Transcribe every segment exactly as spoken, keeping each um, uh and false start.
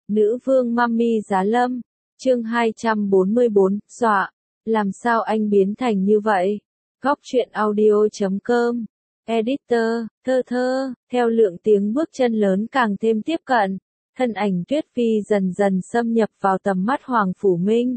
Nữ vương Mummy Giá Lâm, chương hai trăm bốn mươi bốn, dọa, làm sao anh biến thành như vậy? Góc truyện audio chấm com, editor, thơ thơ, theo lượng tiếng bước chân lớn càng thêm tiếp cận, thân ảnh Tuyết Phi dần dần xâm nhập vào tầm mắt Hoàng Phủ Minh.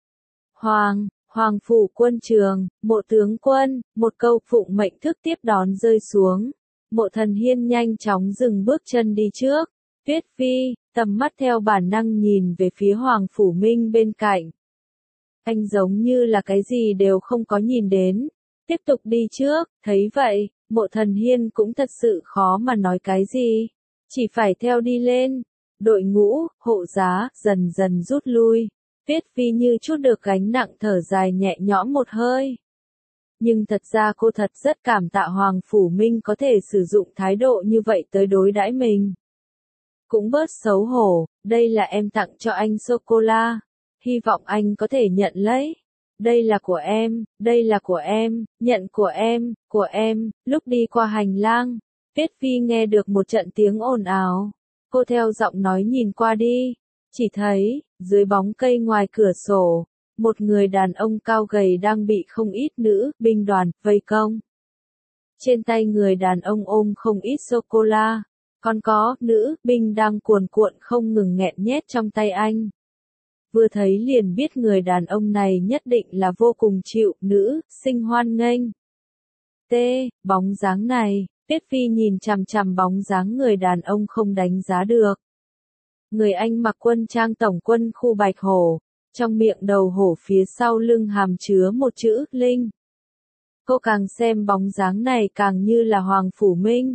Hoàng, Hoàng Phủ quân trường, Mộ tướng quân, một câu phụng mệnh thức tiếp đón rơi xuống. Mộ Thần Hiên nhanh chóng dừng bước chân đi trước. Tuyết Phi, tầm mắt theo bản năng nhìn về phía Hoàng Phủ Minh bên cạnh. Anh giống như là cái gì đều không có nhìn đến. Tiếp tục đi trước, thấy vậy, Mộ Thần Hiên cũng thật sự khó mà nói cái gì. Chỉ phải theo đi lên. Đội ngũ, hộ giá, dần dần rút lui. Tuyết Phi như chút được gánh nặng thở dài nhẹ nhõm một hơi. Nhưng thật ra cô thật rất cảm tạ Hoàng Phủ Minh có thể sử dụng thái độ như vậy tới đối đãi mình. Cũng bớt xấu hổ, đây là em tặng cho anh sô-cô-la. Hy vọng anh có thể nhận lấy. Đây là của em, đây là của em, nhận của em, của em, lúc đi qua hành lang. Tuyết Phi nghe được một trận tiếng ồn ào. Cô theo giọng nói nhìn qua đi. Chỉ thấy, dưới bóng cây ngoài cửa sổ, một người đàn ông cao gầy đang bị không ít nữ binh đoàn vây công. Trên tay người đàn ông ôm không ít sô-cô-la, còn có nữ binh đang cuồn cuộn không ngừng nghẹn nhét trong tay anh. Vừa thấy liền biết người đàn ông này nhất định là vô cùng chịu nữ sinh hoan nghênh. T, bóng dáng này, Tuyết Phi nhìn chằm chằm bóng dáng người đàn ông không đánh giá được. Người anh mặc quân trang tổng quân khu Bạch Hổ, trong miệng đầu hổ phía sau lưng hàm chứa một chữ Linh. Cô càng xem bóng dáng này càng như là Hoàng Phủ Minh.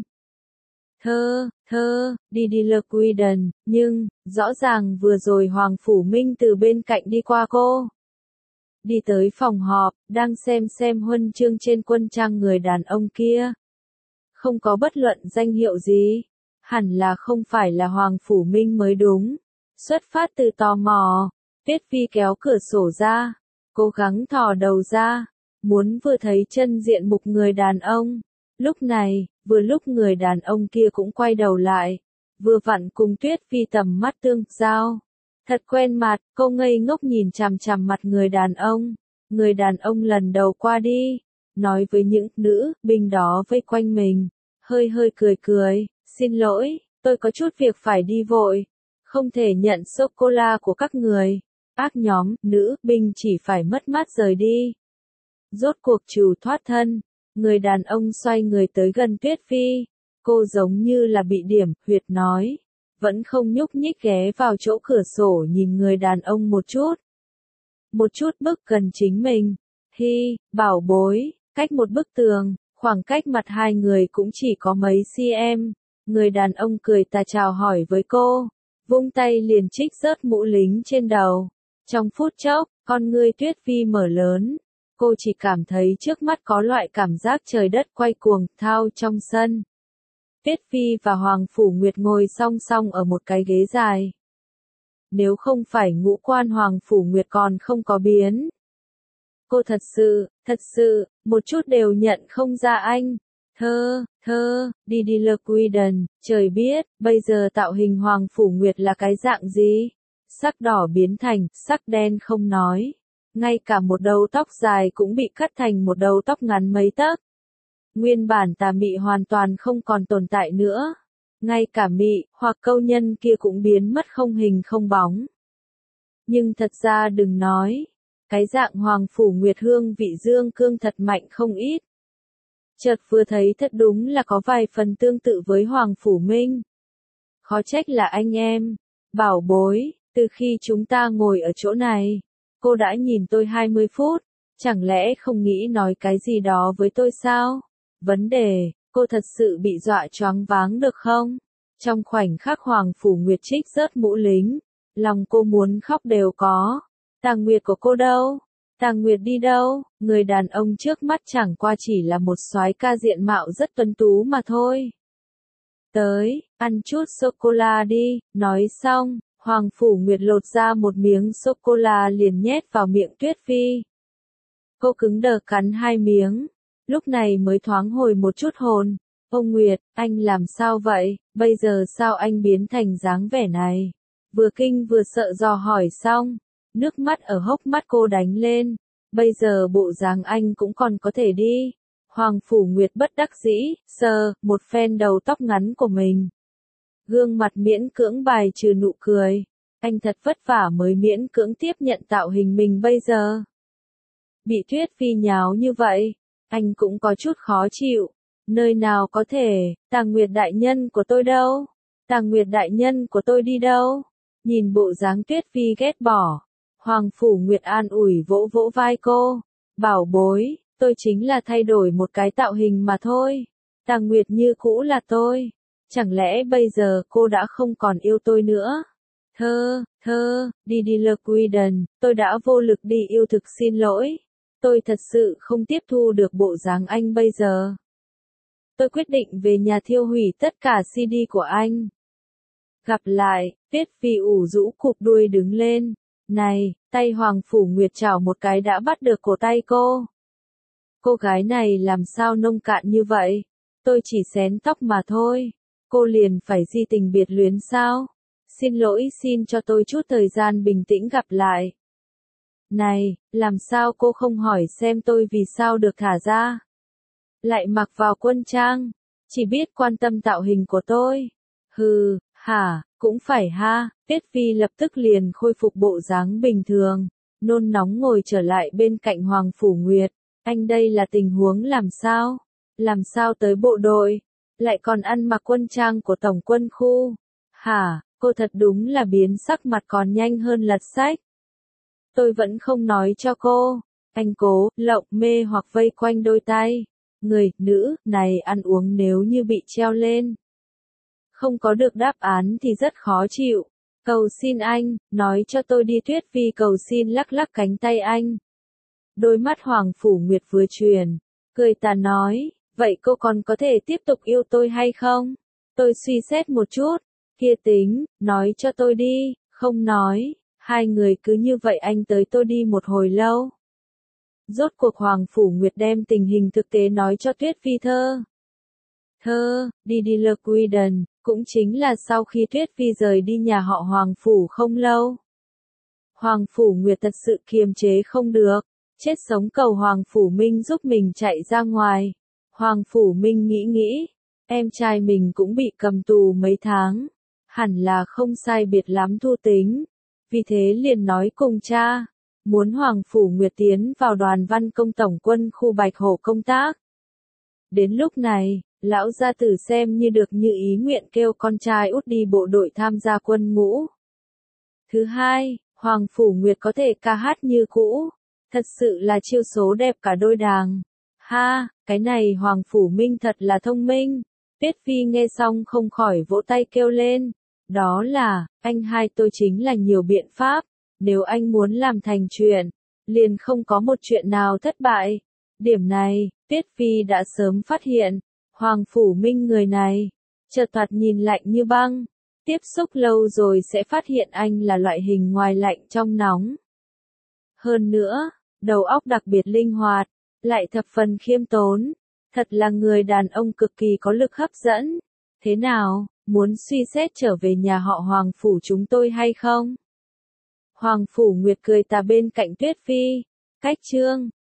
Thơ, thơ, đi đi lơ quy đần, nhưng, rõ ràng vừa rồi Hoàng Phủ Minh từ bên cạnh đi qua cô. Đi tới phòng họp, đang xem xem huân chương trên quân trang người đàn ông kia. Không có bất luận danh hiệu gì. Hẳn là không phải là Hoàng Phủ Minh mới đúng. Xuất phát từ tò mò, Tuyết Phi kéo cửa sổ ra, cố gắng thò đầu ra, muốn vừa thấy chân diện mục người đàn ông. Lúc này, vừa lúc người đàn ông kia cũng quay đầu lại, vừa vặn cùng Tuyết Phi tầm mắt tương giao. Thật quen mặt, cô ngây ngốc nhìn chằm chằm mặt người đàn ông. Người đàn ông lần đầu qua đi, nói với những nữ binh đó vây quanh mình, hơi hơi cười cười. Xin lỗi, tôi có chút việc phải đi vội, không thể nhận sô-cô-la của các người. Ác nhóm, nữ binh chỉ phải mất mát rời đi. Rốt cuộc trừ thoát thân, người đàn ông xoay người tới gần Tuyết Phi. Cô giống như là bị điểm, huyệt nói. Vẫn không nhúc nhích ghé vào chỗ cửa sổ nhìn người đàn ông một chút. Một chút bước gần chính mình. Hi, bảo bối, cách một bức tường, khoảng cách mặt hai người cũng chỉ có mấy cm. Người đàn ông cười tà chào hỏi với cô, vung tay liền trích rớt mũ lính trên đầu. Trong phút chốc, con ngươi Tuyết Phi mở lớn. Cô chỉ cảm thấy trước mắt có loại cảm giác trời đất quay cuồng, thao trong sân. Tuyết Phi và Hoàng Phủ Nguyệt ngồi song song ở một cái ghế dài. Nếu không phải ngũ quan Hoàng Phủ Nguyệt còn không có biến. Cô thật sự, thật sự, một chút đều nhận không ra anh. Thơ, thơ, đi đi lơ quy đần, trời biết, bây giờ tạo hình Hoàng Phủ Nguyệt là cái dạng gì? Sắc đỏ biến thành, sắc đen không nói. Ngay cả một đầu tóc dài cũng bị cắt thành một đầu tóc ngắn mấy tấc. Nguyên bản tà mị hoàn toàn không còn tồn tại nữa. Ngay cả mị, hoặc câu nhân kia cũng biến mất không hình không bóng. Nhưng thật ra đừng nói. Cái dạng Hoàng Phủ Nguyệt hương vị dương cương thật mạnh không ít. Chợt vừa thấy thật đúng là có vài phần tương tự với Hoàng Phủ Minh. Khó trách là anh em. Bảo bối, từ khi chúng ta ngồi ở chỗ này, cô đã nhìn tôi hai mươi phút, chẳng lẽ không nghĩ nói cái gì đó với tôi sao? Vấn đề, cô thật sự bị dọa choáng váng được không? Trong khoảnh khắc Hoàng Phủ Nguyệt trích rớt mũ lính, lòng cô muốn khóc đều có. Tàng Nguyệt của cô đâu? Tàng Nguyệt đi đâu? Người đàn ông trước mắt chẳng qua chỉ là một soái ca diện mạo rất tuấn tú mà thôi. Tới, ăn chút sô-cô-la đi, nói xong, Hoàng Phủ Nguyệt lột ra một miếng sô-cô-la liền nhét vào miệng Tuyết Phi. Cô cứng đờ cắn hai miếng, lúc này mới thoáng hồi một chút hồn. Ông Nguyệt, anh làm sao vậy, bây giờ sao anh biến thành dáng vẻ này? Vừa kinh vừa sợ dò hỏi xong, nước mắt ở hốc mắt cô đánh lên, bây giờ bộ dáng anh cũng còn có thể đi. Hoàng Phủ Nguyệt bất đắc dĩ, sờ, một phen đầu tóc ngắn của mình. Gương mặt miễn cưỡng bài trừ nụ cười, anh thật vất vả mới miễn cưỡng tiếp nhận tạo hình mình bây giờ. Bị Tuyết Phi nháo như vậy, anh cũng có chút khó chịu, nơi nào có thể, Tàng Nguyệt đại nhân của tôi đâu? Tàng Nguyệt đại nhân của tôi đi đâu? Nhìn bộ dáng Tuyết Phi ghét bỏ, Hoàng Phủ Nguyệt an ủi vỗ vỗ vai cô, bảo bối, tôi chính là thay đổi một cái tạo hình mà thôi. Tàng Nguyệt như cũ là tôi, chẳng lẽ bây giờ cô đã không còn yêu tôi nữa? Thơ, thơ, đi đi lơ quy đần, tôi đã vô lực đi yêu thực xin lỗi. Tôi thật sự không tiếp thu được bộ dáng anh bây giờ. Tôi quyết định về nhà thiêu hủy tất cả xê đê của anh. Gặp lại, Tuyết Phi ủ rũ cụp đuôi đứng lên. Này, tay Hoàng Phủ Nguyệt chảo một cái đã bắt được cổ tay cô. Cô gái này làm sao nông cạn như vậy? Tôi chỉ xén tóc mà thôi. Cô liền phải di tình biệt luyến sao? Xin lỗi, xin cho tôi chút thời gian bình tĩnh gặp lại. Này, làm sao cô không hỏi xem tôi vì sao được thả ra? Lại mặc vào quân trang, chỉ biết quan tâm tạo hình của tôi. Hừ, hả, cũng phải ha. Tuyết Phi lập tức liền khôi phục bộ dáng bình thường, nôn nóng ngồi trở lại bên cạnh Hoàng Phủ Nguyệt. Anh đây là tình huống làm sao? Làm sao tới bộ đội? Lại còn ăn mặc quân trang của tổng quân khu? Hả, cô thật đúng là biến sắc mặt còn nhanh hơn lật sách. Tôi vẫn không nói cho cô. Anh cố, lộng mê hoặc vây quanh đôi tay. Người, nữ, này ăn uống nếu như bị treo lên. Không có được đáp án thì rất khó chịu. Cầu xin anh, nói cho tôi đi. Tuyết Phi cầu xin lắc lắc cánh tay anh. Đôi mắt Hoàng Phủ Nguyệt vừa chuyển, cười tà nói, vậy cô còn có thể tiếp tục yêu tôi hay không? Tôi suy xét một chút, kia tính, nói cho tôi đi, không nói, hai người cứ như vậy anh tới tôi đi một hồi lâu. Rốt cuộc Hoàng Phủ Nguyệt đem tình hình thực tế nói cho Tuyết Phi thơ. Thơ, đi đi lơ quy đần, cũng chính là sau khi Tuyết Phi rời đi nhà họ Hoàng Phủ không lâu. Hoàng Phủ Nguyệt thật sự kiềm chế không được, chết sống cầu Hoàng Phủ Minh giúp mình chạy ra ngoài. Hoàng Phủ Minh nghĩ nghĩ, em trai mình cũng bị cầm tù mấy tháng, hẳn là không sai biệt lắm thu tính, vì thế liền nói cùng cha, muốn Hoàng Phủ Nguyệt tiến vào đoàn văn công tổng quân khu Bạch Hổ công tác. Đến lúc này, lão gia tử xem như được như ý nguyện kêu con trai út đi bộ đội tham gia quân ngũ. Thứ hai, Hoàng Phủ Nguyệt có thể ca hát như cũ, thật sự là chiêu số đẹp cả đôi đàng. Ha, cái này Hoàng Phủ Minh thật là thông minh. Tuyết Phi nghe xong không khỏi vỗ tay kêu lên. Đó là, anh hai tôi chính là nhiều biện pháp, nếu anh muốn làm thành chuyện, liền không có một chuyện nào thất bại. Điểm này, Tuyết Phi đã sớm phát hiện, Hoàng Phủ Minh người này, chợt thoạt nhìn lạnh như băng, tiếp xúc lâu rồi sẽ phát hiện anh là loại hình ngoài lạnh trong nóng. Hơn nữa, đầu óc đặc biệt linh hoạt, lại thập phần khiêm tốn, thật là người đàn ông cực kỳ có lực hấp dẫn. Thế nào, muốn suy xét trở về nhà họ Hoàng Phủ chúng tôi hay không? Hoàng Phủ Nguyệt cười tà bên cạnh Tuyết Phi, cách chương,